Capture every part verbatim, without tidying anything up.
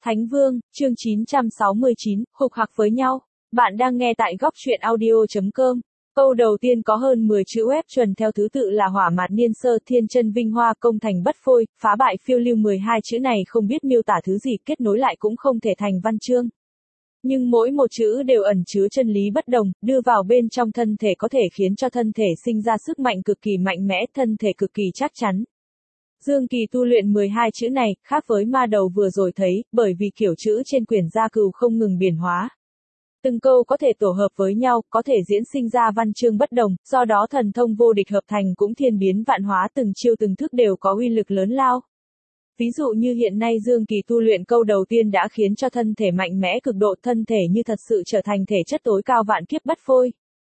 Thánh Vương, chương chín trăm sáu mươi chín, hục hặc với nhau. Bạn đang nghe tại góc truyện audio chấm com. Câu đầu tiên có hơn mười chữ web chuẩn theo thứ tự là hỏa mạt niên sơ, thiên chân vinh hoa, công thành bất phôi, phá bại phiêu lưu. Mười hai chữ này không biết miêu tả thứ gì, kết nối lại cũng không thể thành văn chương. Nhưng mỗi một chữ đều ẩn chứa chân lý bất đồng, đưa vào bên trong thân thể có thể khiến cho thân thể sinh ra sức mạnh cực kỳ mạnh mẽ, thân thể cực kỳ chắc chắn. Dương Kỳ tu luyện mười hai chữ này, khác với ma đầu vừa rồi thấy, bởi vì kiểu chữ trên quyển gia cừu không ngừng biến hóa. Từng câu có thể tổ hợp với nhau, có thể diễn sinh ra văn chương bất đồng, do đó thần thông vô địch hợp thành cũng thiên biến vạn hóa, từng chiêu từng thức đều có uy lực lớn lao. Ví dụ như hiện nay Dương Kỳ tu luyện câu đầu tiên đã khiến cho thân thể mạnh mẽ cực độ, thân thể như thật sự trở thành thể chất tối cao vạn kiếp bất phôi.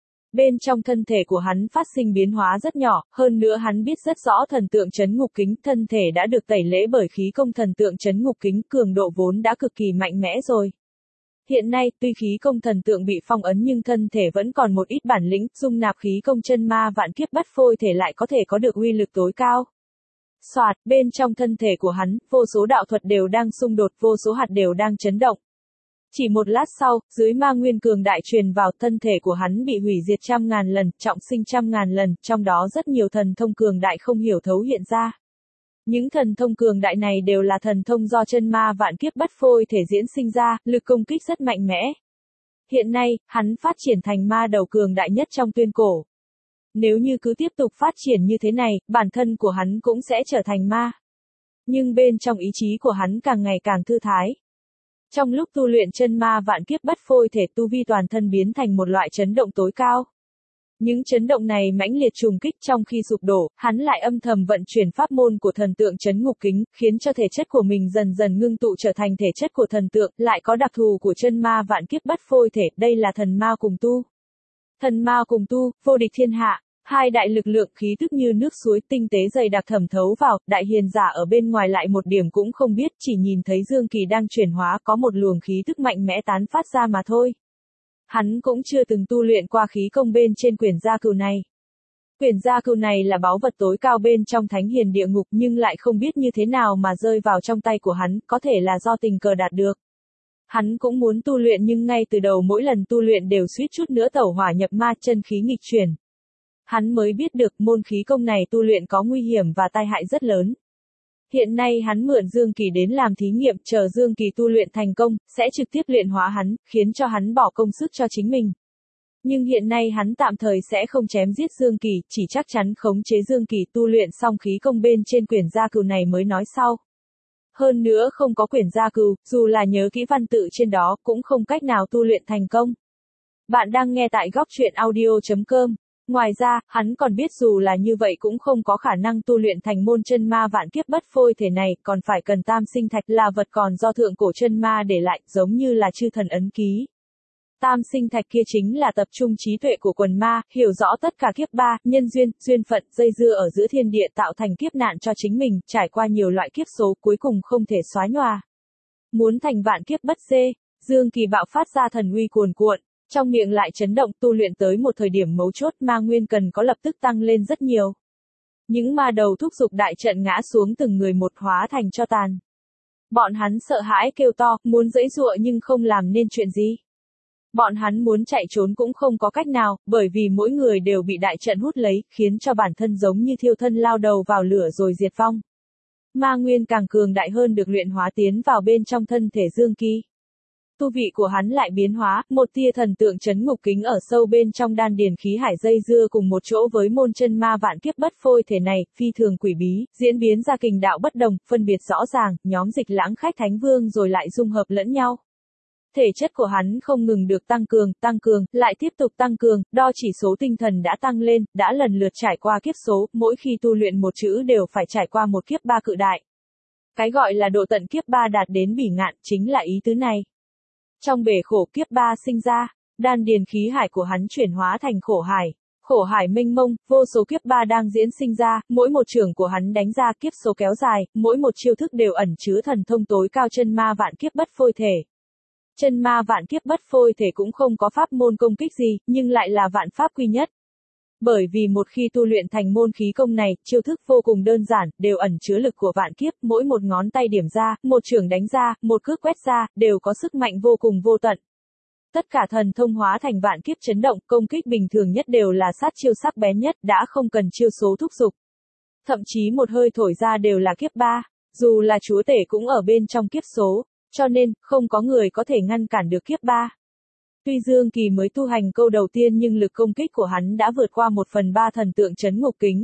Bên trong thân thể của hắn phát sinh biến hóa rất nhỏ, hơn nữa hắn biết rất rõ thần tượng trấn ngục kính, thân thể đã được tẩy lễ bởi khí công thần tượng trấn ngục kính, cường độ vốn đã cực kỳ mạnh mẽ rồi. Hiện nay, tuy khí công thần tượng bị phong ấn nhưng thân thể vẫn còn một ít bản lĩnh, dung nạp khí công chân ma vạn kiếp bất phôi thể lại có thể có được uy lực tối cao. Soạt, bên trong thân thể của hắn, vô số đạo thuật đều đang xung đột, vô số hạt đều đang chấn động. Chỉ một lát sau, dưới ma nguyên cường đại truyền vào, thân thể của hắn bị hủy diệt trăm ngàn lần, trọng sinh trăm ngàn lần, trong đó rất nhiều thần thông cường đại không hiểu thấu hiện ra. Những thần thông cường đại này đều là thần thông do chân ma vạn kiếp bất phôi thể diễn sinh ra, lực công kích rất mạnh mẽ. Hiện nay, hắn phát triển thành ma đầu cường đại nhất trong tuyên cổ. Nếu như cứ tiếp tục phát triển như thế này, bản thân của hắn cũng sẽ trở thành ma. Nhưng bên trong ý chí của hắn càng ngày càng thư thái. Trong lúc tu luyện chân ma vạn kiếp bất phôi thể, tu vi toàn thân biến thành một loại chấn động tối cao. Những chấn động này mãnh liệt trùng kích, trong khi sụp đổ, hắn lại âm thầm vận chuyển pháp môn của thần tượng trấn ngục kính, khiến cho thể chất của mình dần dần ngưng tụ trở thành thể chất của thần tượng, lại có đặc thù của chân ma vạn kiếp bất phôi thể, đây là thần ma cùng tu. Thần ma cùng tu, vô địch thiên hạ. Hai đại lực lượng khí tức như nước suối tinh tế dày đặc thẩm thấu vào, đại hiền giả ở bên ngoài lại một điểm cũng không biết, chỉ nhìn thấy Dương Kỳ đang chuyển hóa, có một luồng khí tức mạnh mẽ tán phát ra mà thôi. Hắn cũng chưa từng tu luyện qua khí công bên trên quyển gia cừu này. Quyển gia cừu này là báu vật tối cao bên trong thánh hiền địa ngục, nhưng lại không biết như thế nào mà rơi vào trong tay của hắn, có thể là do tình cờ đạt được. Hắn cũng muốn tu luyện nhưng ngay từ đầu mỗi lần tu luyện đều suýt chút nữa tẩu hỏa nhập ma, chân khí nghịch chuyển. Hắn mới biết được môn khí công này tu luyện có nguy hiểm và tai hại rất lớn. Hiện nay hắn mượn Dương Kỳ đến làm thí nghiệm, chờ Dương Kỳ tu luyện thành công, sẽ trực tiếp luyện hóa hắn, khiến cho hắn bỏ công sức cho chính mình. Nhưng hiện nay hắn tạm thời sẽ không chém giết Dương Kỳ, chỉ chắc chắn khống chế Dương Kỳ tu luyện xong khí công bên trên quyển gia cừu này mới nói sau. Hơn nữa không có quyển gia cừu, dù là nhớ kỹ văn tự trên đó, cũng không cách nào tu luyện thành công. Bạn đang nghe tại góc truyện audio chấm com. Ngoài ra, hắn còn biết dù là như vậy cũng không có khả năng tu luyện thành môn chân ma vạn kiếp bất phôi thể này, còn phải cần tam sinh thạch, là vật còn do thượng cổ chân ma để lại, giống như là chư thần ấn ký. Tam sinh thạch kia chính là tập trung trí tuệ của quần ma, hiểu rõ tất cả kiếp ba, nhân duyên, duyên phận, dây dưa ở giữa thiên địa tạo thành kiếp nạn cho chính mình, trải qua nhiều loại kiếp số, cuối cùng không thể xóa nhòa. Muốn thành vạn kiếp bất xê, Dương Kỳ bạo phát ra thần uy cuồn cuộn. Trong miệng lại chấn động, tu luyện tới một thời điểm mấu chốt, ma nguyên cần có lập tức tăng lên rất nhiều. Những ma đầu thúc giục đại trận ngã xuống từng người một, hóa thành tro tàn. Bọn hắn sợ hãi kêu to, muốn giãy giụa nhưng không làm nên chuyện gì. Bọn hắn muốn chạy trốn cũng không có cách nào, bởi vì mỗi người đều bị đại trận hút lấy, khiến cho bản thân giống như thiêu thân lao đầu vào lửa rồi diệt vong. Ma nguyên càng cường đại hơn được luyện hóa tiến vào bên trong thân thể Dương Kỳ. Tu vị của hắn lại biến hóa, một tia thần tượng trấn ngục kính ở sâu bên trong đan điền khí hải dây dưa cùng một chỗ với môn chân ma vạn kiếp bất phôi thể này, phi thường quỷ bí, diễn biến ra kình đạo bất đồng, phân biệt rõ ràng, nhóm dịch lãng khách thánh vương rồi lại dung hợp lẫn nhau. Thể chất của hắn không ngừng được tăng cường, tăng cường, lại tiếp tục tăng cường, đo chỉ số tinh thần đã tăng lên, đã lần lượt trải qua kiếp số, mỗi khi tu luyện một chữ đều phải trải qua một kiếp ba cự đại. Cái gọi là độ tận kiếp ba đạt đến bỉ ngạn, chính là ý tứ này. Trong bể khổ kiếp ba sinh ra, đan điền khí hải của hắn chuyển hóa thành khổ hải. Khổ hải mênh mông, vô số kiếp ba đang diễn sinh ra, mỗi một trường của hắn đánh ra kiếp số kéo dài, mỗi một chiêu thức đều ẩn chứa thần thông tối cao chân ma vạn kiếp bất phôi thể. Chân ma vạn kiếp bất phôi thể cũng không có pháp môn công kích gì, nhưng lại là vạn pháp quy nhất. Bởi vì một khi tu luyện thành môn khí công này, chiêu thức vô cùng đơn giản, đều ẩn chứa lực của vạn kiếp, mỗi một ngón tay điểm ra, một chưởng đánh ra, một cước quét ra, đều có sức mạnh vô cùng vô tận. Tất cả thần thông hóa thành vạn kiếp chấn động, công kích bình thường nhất đều là sát chiêu sắc bén nhất, đã không cần chiêu số thúc giục. Thậm chí một hơi thổi ra đều là kiếp ba, dù là chúa tể cũng ở bên trong kiếp số, cho nên, không có người có thể ngăn cản được kiếp ba. Tuy Dương Kỳ mới tu hành câu đầu tiên nhưng lực công kích của hắn đã vượt qua một phần ba thần tượng trấn ngục kính.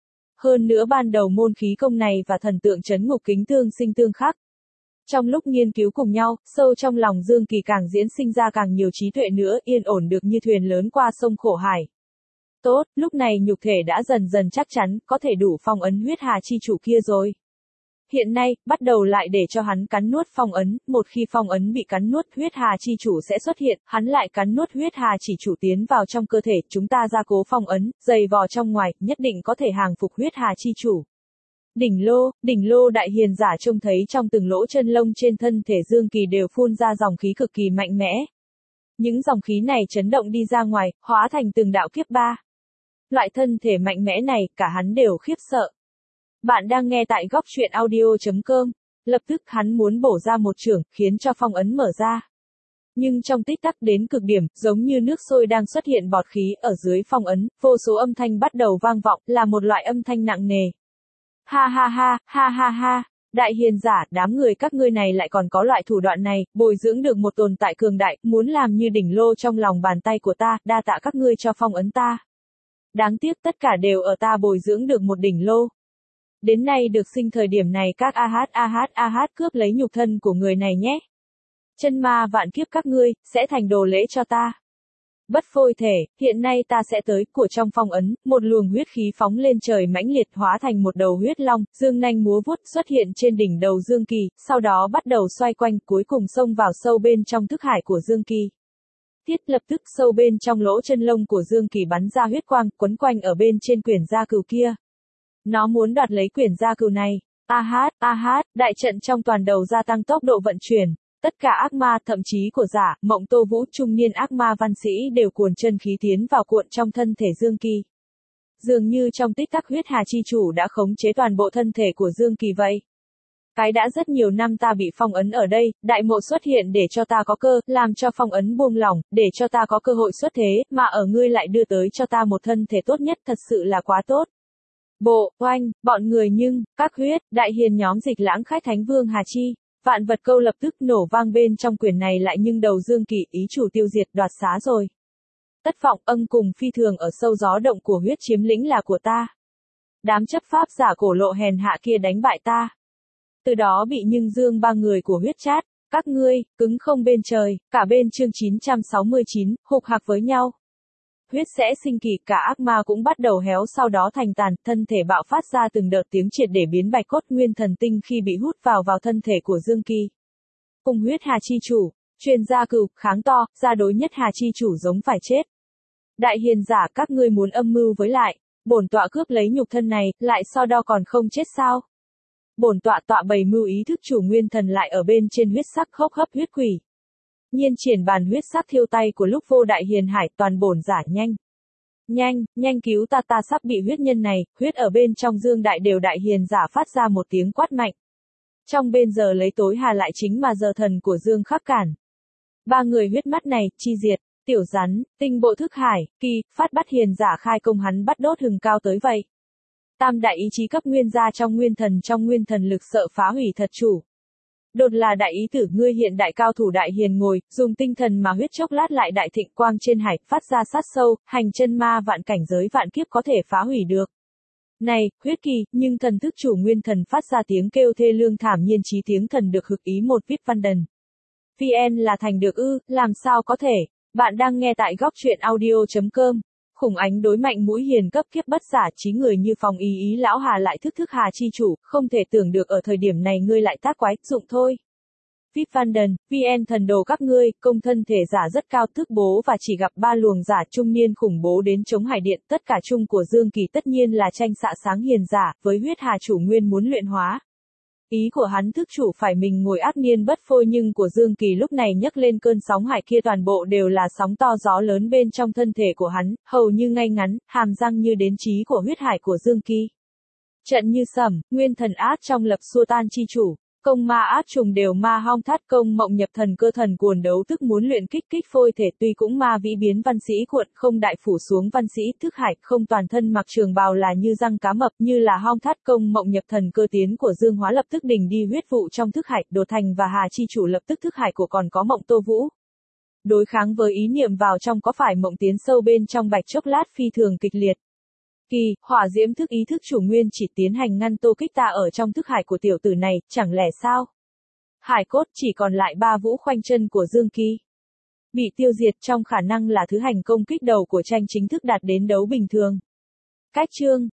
Hơn nữa ban đầu môn khí công này và thần tượng trấn ngục kính tương sinh tương khắc. Trong lúc nghiên cứu cùng nhau, sâu trong lòng Dương Kỳ càng diễn sinh ra càng nhiều trí tuệ nữa, yên ổn được như thuyền lớn qua sông khổ hải. Tốt, lúc này nhục thể đã dần dần chắc chắn, có thể đủ phong ấn huyết hà chi chủ kia rồi. Hiện nay, bắt đầu lại để cho hắn cắn nuốt phong ấn, một khi phong ấn bị cắn nuốt, huyết hà chi chủ sẽ xuất hiện, hắn lại cắn nuốt huyết hà chỉ chủ tiến vào trong cơ thể, chúng ta gia cố phong ấn, dày vò trong ngoài, nhất định có thể hàng phục huyết hà chi chủ. Đỉnh lô, đỉnh lô đại hiền giả trông thấy trong từng lỗ chân lông trên thân thể Dương Kỳ đều phun ra dòng khí cực kỳ mạnh mẽ. Những dòng khí này chấn động đi ra ngoài, hóa thành từng đạo kiếp ba. Loại thân thể mạnh mẽ này, cả hắn đều khiếp sợ. Bạn đang nghe tại góc truyện audio chấm com. Lập tức hắn muốn bổ ra một chưởng, khiến cho phong ấn mở ra. Nhưng trong tích tắc đến cực điểm, giống như nước sôi đang xuất hiện bọt khí ở dưới phong ấn, vô số âm thanh bắt đầu vang vọng, là một loại âm thanh nặng nề. Ha ha ha, ha ha ha, đại hiền giả, đám người các ngươi này lại còn có loại thủ đoạn này, bồi dưỡng được một tồn tại cường đại, muốn làm như đỉnh lô trong lòng bàn tay của ta, đa tạ các ngươi cho phong ấn ta. Đáng tiếc tất cả đều ở ta bồi dưỡng được một đỉnh lô. Đến nay được sinh thời điểm này các a hát a hát a hát cướp lấy nhục thân của người này nhé. Chân ma vạn kiếp các ngươi, sẽ thành đồ lễ cho ta. Bất phôi thể, hiện nay ta sẽ tới, của trong phong ấn, một luồng huyết khí phóng lên trời mãnh liệt hóa thành một đầu huyết long, dương nanh múa vuốt xuất hiện trên đỉnh đầu Dương Kỳ, sau đó bắt đầu xoay quanh, cuối cùng xông vào sâu bên trong thức hải của Dương Kỳ. Tiết lập tức sâu bên trong lỗ chân lông của Dương Kỳ bắn ra huyết quang, quấn quanh ở bên trên quyển gia cừu kia. Nó muốn đoạt lấy quyển gia cừu này. A hát, a hát, đại trận trong toàn đầu gia tăng tốc độ vận chuyển. Tất cả ác ma, thậm chí của giả, Mộng Tô Vũ trung niên ác ma văn sĩ đều cuồn chân khí tiến vào cuộn trong thân thể Dương Kỳ. Dường như trong tích tắc huyết hà chi chủ đã khống chế toàn bộ thân thể của Dương Kỳ vậy. Cái đã rất nhiều năm ta bị phong ấn ở đây, đại mộ xuất hiện để cho ta có cơ, làm cho phong ấn buông lỏng, để cho ta có cơ hội xuất thế, mà ở ngươi lại đưa tới cho ta một thân thể tốt nhất, thật sự là quá tốt. Bộ, oanh, bọn người nhưng, các huyết, đại hiền nhóm dịch lãng khách thánh vương Hà Chi. Vạn vật câu lập tức nổ vang bên trong quyển này lại nhưng đầu Dương Kỳ ý chủ tiêu diệt đoạt xá rồi. Tất vọng âm cùng phi thường ở sâu gió động của huyết chiếm lĩnh là của ta. Đám chấp pháp giả cổ lộ hèn hạ kia đánh bại ta. Từ đó bị nhưng dương ba người của huyết chát, các ngươi, cứng không bên trời, cả bên chương chín trăm sáu mươi chín, hục hạc với nhau. Huyết sẽ sinh kỳ, cả ác ma cũng bắt đầu héo sau đó thành tàn, thân thể bạo phát ra từng đợt tiếng triệt để biến bạch cốt nguyên thần tinh khi bị hút vào vào thân thể của Dương Kỳ. Cùng huyết hà chi chủ, truyền gia cừu, kháng to, gia đối nhất hà chi chủ giống phải chết. Đại hiền giả các ngươi muốn âm mưu với lại, bổn tọa cướp lấy nhục thân này, lại so đo còn không chết sao? Bổn tọa tọa bày mưu ý thức chủ nguyên thần lại ở bên trên huyết sắc hốc hấp huyết quỷ. Nhiên triển bàn huyết sắc thiêu tay của lúc vô đại hiền hải toàn bổn giả nhanh. Nhanh, nhanh cứu ta ta sắp bị huyết nhân này, huyết ở bên trong dương đại đều đại hiền giả phát ra một tiếng quát mạnh. Trong bên giờ lấy tối hà lại chính mà giờ thần của dương khắc cản. Ba người huyết mắt này, chi diệt, tiểu rắn, tinh bộ thức hải, kỳ, phát bắt hiền giả khai công hắn bắt đốt hừng cao tới vậy. Tam đại ý chí cấp nguyên gia trong nguyên thần trong nguyên thần lực sợ phá hủy thật chủ. Đột là đại ý tử ngươi hiện đại cao thủ đại hiền ngồi, dùng tinh thần mà huyết chốc lát lại đại thịnh quang trên hải, phát ra sát sâu, hành chân ma vạn cảnh giới vạn kiếp có thể phá hủy được. Này, huyết kỳ, nhưng thần thức chủ nguyên thần phát ra tiếng kêu thê lương thảm nhiên chí tiếng thần được hực ý một vít văn đần. vê en là thành được ư, làm sao có thể, bạn đang nghe tại góc truyện audio chấm com. Khủng ánh đối mạnh mũi hiền cấp kiếp bất giả trí người như phòng ý ý lão hà lại thức thức hà chi chủ, không thể tưởng được ở thời điểm này ngươi lại tác quái, dụng thôi. vê i pê Vanden, vê en thần đồ các ngươi, công thân thể giả rất cao thức bố và chỉ gặp ba luồng giả trung niên khủng bố đến chống hải điện, tất cả chung của Dương Kỳ tất nhiên là tranh xạ sáng hiền giả, với huyết hà chủ nguyên muốn luyện hóa. Ý của hắn thức chủ phải mình ngồi át niên bất phôi, nhưng của Dương Kỳ lúc này nhấc lên cơn sóng hải kia toàn bộ đều là sóng to gió lớn bên trong thân thể của hắn, hầu như ngay ngắn, hàm răng như đến trí của huyết hải của Dương Kỳ. Trận như sẩm, nguyên thần át trong lập xua tan chi chủ. Công ma át trùng đều ma hong thắt công mộng nhập thần cơ thần cuồn đấu tức muốn luyện kích kích phôi thể tuy cũng ma vĩ biến văn sĩ cuộn không đại phủ xuống văn sĩ thức hải không toàn thân mặc trường bào là như răng cá mập như là hong thắt công mộng nhập thần cơ tiến của Dương Hóa lập tức đình đi huyết vụ trong thức hải Đồ Thành và Hà chi chủ lập tức thức hải của còn có mộng Tô Vũ. Đối kháng với ý niệm vào trong có phải mộng tiến sâu bên trong bạch chốc lát phi thường kịch liệt. Kỳ, hỏa diễm thức ý thức chủ nguyên chỉ tiến hành ngăn Tô Kích ta ở trong thức hải của tiểu tử này, chẳng lẽ sao? Hải cốt chỉ còn lại ba vũ khoanh chân của Dương Kỳ. Bị tiêu diệt trong khả năng là thứ hành công kích đầu của tranh chính thức đạt đến đấu bình thường. Cách chương